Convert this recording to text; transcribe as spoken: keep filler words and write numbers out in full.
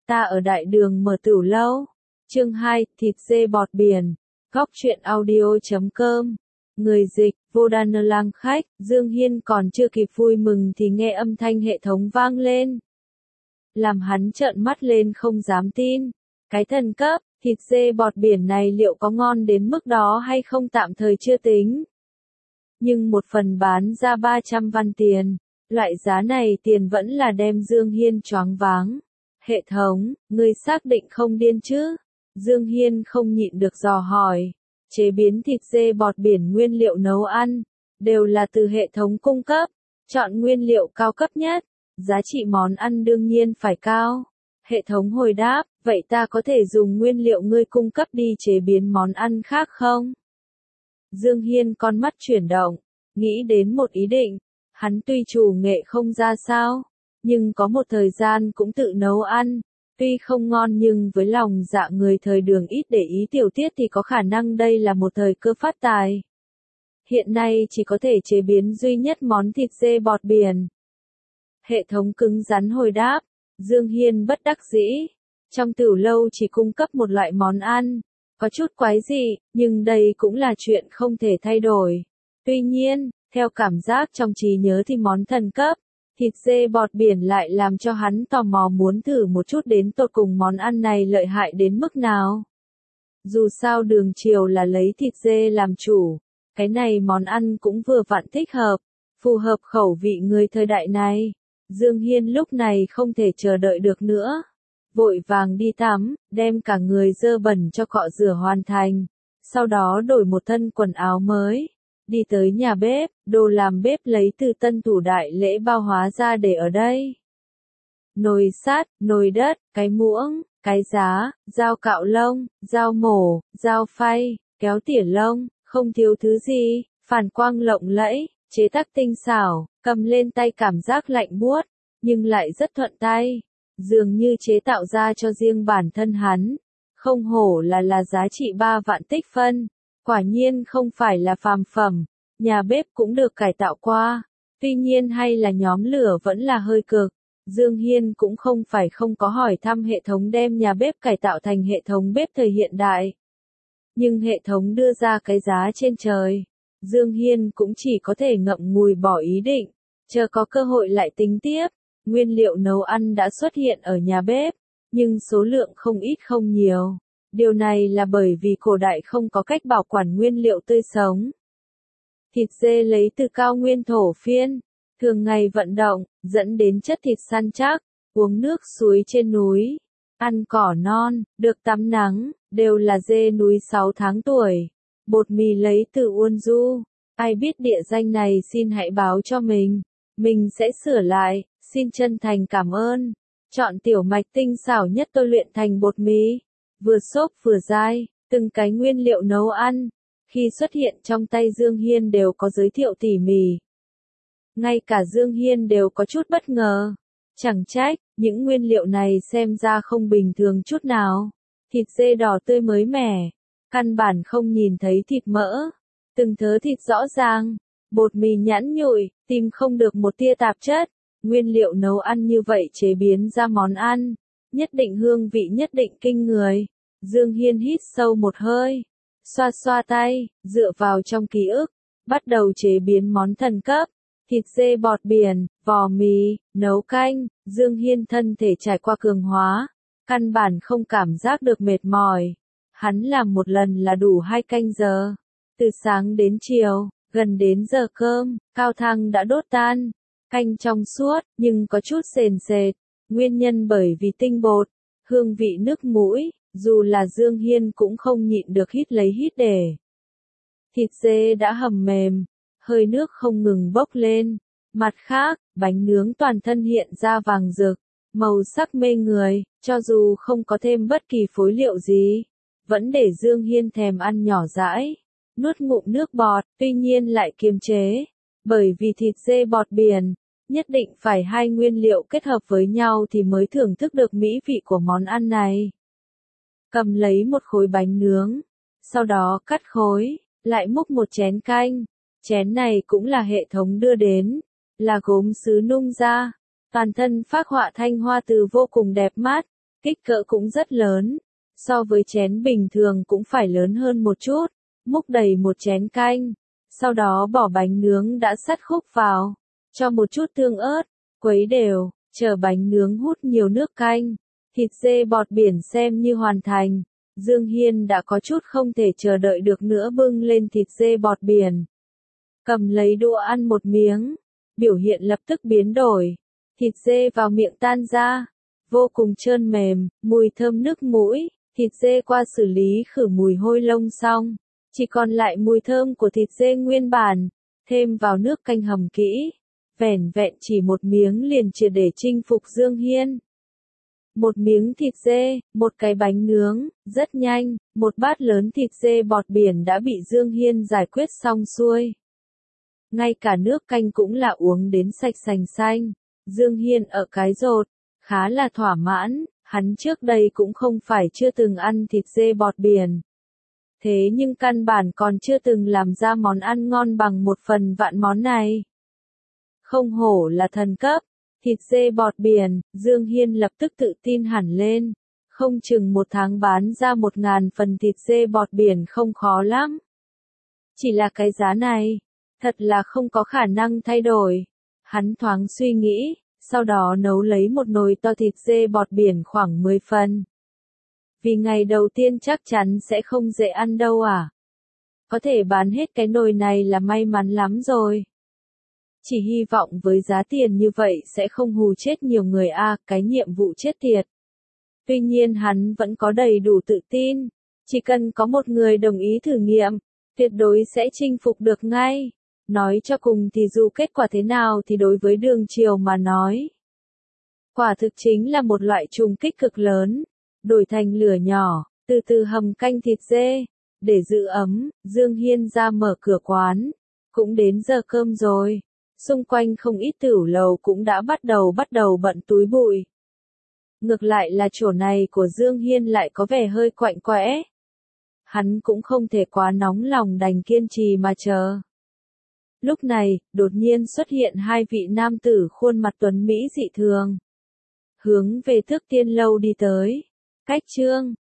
Ta ở đại đường mở tửu lâu. Chương hai, thịt dê bọt biển. Góc truyện audio chấm com. Người dịch, Vô Đan Nơ Lang khách, Dương Hiên còn chưa kịp vui mừng thì nghe âm thanh hệ thống vang lên. Làm hắn trợn mắt lên không dám tin. Cái thần cấp, thịt dê bọt biển này liệu có ngon đến mức đó hay không tạm thời chưa tính. Nhưng một phần bán ra ba trăm văn tiền. Loại giá này tiền vẫn là đem Dương Hiên choáng váng. Hệ thống, ngươi xác định không điên chứ? Dương Hiên không nhịn được dò hỏi. Chế biến thịt dê bọt biển nguyên liệu nấu ăn, đều là từ hệ thống cung cấp. Chọn nguyên liệu cao cấp nhất, giá trị món ăn đương nhiên phải cao. Hệ thống hồi đáp, vậy ta có thể dùng nguyên liệu ngươi cung cấp đi chế biến món ăn khác không? Dương Hiên con mắt chuyển động, nghĩ đến một ý định. Hắn tuy chủ nghệ không ra sao, nhưng có một thời gian cũng tự nấu ăn. Tuy không ngon nhưng với lòng dạ người thời đường ít để ý tiểu tiết thì có khả năng đây là một thời cơ phát tài. Hiện nay chỉ có thể chế biến duy nhất món thịt dê bọt biển. Hệ thống cứng rắn hồi đáp, Dương Hiên bất đắc dĩ. Trong tửu lâu chỉ cung cấp một loại món ăn, có chút quái dị, nhưng đây cũng là chuyện không thể thay đổi. Tuy nhiên, theo cảm giác trong trí nhớ thì món thần cấp, thịt dê bọt biển lại làm cho hắn tò mò muốn thử một chút đến tột cùng món ăn này lợi hại đến mức nào. Dù sao đường triều là lấy thịt dê làm chủ, cái này món ăn cũng vừa vặn thích hợp, phù hợp khẩu vị người thời đại này. Dương Hiên lúc này không thể chờ đợi được nữa. Vội vàng đi tắm, đem cả người dơ bẩn cho cọ rửa hoàn thành. Sau đó đổi một thân quần áo mới. Đi tới nhà bếp, đồ làm bếp lấy từ tân thủ đại lễ bao hóa ra để ở đây. Nồi sắt, nồi đất, cái muỗng, cái giá, dao cạo lông, dao mổ, dao phay, kéo tỉa lông, không thiếu thứ gì, phản quang lộng lẫy, chế tác tinh xảo, cầm lên tay cảm giác lạnh buốt, nhưng lại rất thuận tay, dường như chế tạo ra cho riêng bản thân hắn. Không hổ là là giá trị ba vạn tích phân. Quả nhiên không phải là phàm phẩm, nhà bếp cũng được cải tạo qua, tuy nhiên hay là nhóm lửa vẫn là hơi cực. Dương Hiên cũng không phải không có hỏi thăm hệ thống đem nhà bếp cải tạo thành hệ thống bếp thời hiện đại. Nhưng hệ thống đưa ra cái giá trên trời, Dương Hiên cũng chỉ có thể ngậm ngùi bỏ ý định, chờ có cơ hội lại tính tiếp. Nguyên liệu nấu ăn đã xuất hiện ở nhà bếp, nhưng số lượng không ít không nhiều. Điều này là bởi vì cổ đại không có cách bảo quản nguyên liệu tươi sống. Thịt dê lấy từ cao nguyên thổ phiên, thường ngày vận động, dẫn đến chất thịt săn chắc, uống nước suối trên núi, ăn cỏ non, được tắm nắng, đều là dê núi sáu tháng tuổi. Bột mì lấy từ Uôn Du, ai biết địa danh này xin hãy báo cho mình, mình sẽ sửa lại, xin chân thành cảm ơn. Chọn tiểu mạch tinh xảo nhất tôi luyện thành bột mì. Vừa xốp vừa dai, từng cái nguyên liệu nấu ăn, khi xuất hiện trong tay Dương Hiên đều có giới thiệu tỉ mỉ. Ngay cả Dương Hiên đều có chút bất ngờ. Chẳng trách, những nguyên liệu này xem ra không bình thường chút nào. Thịt dê đỏ tươi mới mẻ, căn bản không nhìn thấy thịt mỡ, từng thớ thịt rõ ràng, bột mì nhẵn nhụi, tìm không được một tia tạp chất. Nguyên liệu nấu ăn như vậy chế biến ra món ăn, nhất định hương vị nhất định kinh người. Dương Hiên hít sâu một hơi, xoa xoa tay, dựa vào trong ký ức, bắt đầu chế biến món thần cấp, thịt dê bọt biển, vò mì, nấu canh. Dương Hiên thân thể trải qua cường hóa, căn bản không cảm giác được mệt mỏi. Hắn làm một lần là đủ hai canh giờ, từ sáng đến chiều, gần đến giờ cơm, cao thang đã đốt tan, canh trong suốt, nhưng có chút sền sệt, nguyên nhân bởi vì tinh bột, hương vị nước mũi. Dù là Dương Hiên cũng không nhịn được hít lấy hít để. Thịt dê đã hầm mềm, hơi nước không ngừng bốc lên. Mặt khác, bánh nướng toàn thân hiện ra vàng rực, màu sắc mê người, cho dù không có thêm bất kỳ phối liệu gì, vẫn để Dương Hiên thèm ăn nhỏ dãi, nuốt ngụm nước bọt, tuy nhiên lại kiềm chế, bởi vì thịt dê bọt biển, nhất định phải hai nguyên liệu kết hợp với nhau thì mới thưởng thức được mỹ vị của món ăn này. Cầm lấy một khối bánh nướng, sau đó cắt khối, lại múc một chén canh. Chén này cũng là hệ thống đưa đến, là gốm sứ nung ra, toàn thân phác họa thanh hoa từ vô cùng đẹp mắt, Kích cỡ cũng rất lớn, so với chén bình thường cũng phải lớn hơn một chút, múc đầy một chén canh, sau đó bỏ bánh nướng đã sắt khúc vào, cho một chút tương ớt, quấy đều, chờ bánh nướng hút nhiều nước canh, thịt dê bọt biển xem như hoàn thành. Dương Hiên đã có chút không thể chờ đợi được nữa bưng lên thịt dê bọt biển. Cầm lấy đũa ăn một miếng, biểu hiện lập tức biến đổi, thịt dê vào miệng tan ra, vô cùng trơn mềm, mùi thơm nức mũi, thịt dê qua xử lý khử mùi hôi lông xong, chỉ còn lại mùi thơm của thịt dê nguyên bản, thêm vào nước canh hầm kỹ, vẻn vẹn chỉ một miếng liền triệt để chinh phục Dương Hiên. Một miếng thịt dê, một cái bánh nướng, rất nhanh, một bát lớn thịt dê bọt biển đã bị Dương Hiên giải quyết xong xuôi. Ngay cả nước canh cũng là uống đến sạch sành xanh, Dương Hiên ở cái rột, khá là thỏa mãn, hắn trước đây cũng không phải chưa từng ăn thịt dê bọt biển. Thế nhưng căn bản còn chưa từng làm ra món ăn ngon bằng một phần vạn món này. Không hổ là thần cấp. Thịt dê bọt biển, Dương Hiên lập tức tự tin hẳn lên, không chừng một tháng bán ra một ngàn phần thịt dê bọt biển không khó lắm. Chỉ là cái giá này, thật là không có khả năng thay đổi. Hắn thoáng suy nghĩ, sau đó nấu lấy một nồi to thịt dê bọt biển khoảng mười phần. Vì ngày đầu tiên chắc chắn sẽ không dễ ăn đâu à. Có thể bán hết cái nồi này là may mắn lắm rồi. Chỉ hy vọng với giá tiền như vậy sẽ không hù chết nhiều người a, à, cái nhiệm vụ chết tiệt. Tuy nhiên hắn vẫn có đầy đủ tự tin, chỉ cần có một người đồng ý thử nghiệm, tuyệt đối sẽ chinh phục được ngay. Nói cho cùng thì dù kết quả thế nào thì đối với Đường Triều mà nói, quả thực chính là một loại trùng kích cực lớn. Đổi thành lửa nhỏ, từ từ hầm canh thịt dê, để giữ ấm, Dương Hiên ra mở cửa quán. Cũng đến giờ cơm rồi. Xung quanh không ít tửu lầu cũng đã bắt đầu bắt đầu bận túi bụi. Ngược lại là chỗ này của Dương Hiên lại có vẻ hơi quạnh quẽ. Hắn cũng không thể quá nóng lòng đành kiên trì mà chờ. Lúc này, đột nhiên xuất hiện hai vị nam tử khuôn mặt tuấn mỹ dị thường. Hướng về Thước Tiên lâu đi tới. Cách Trương,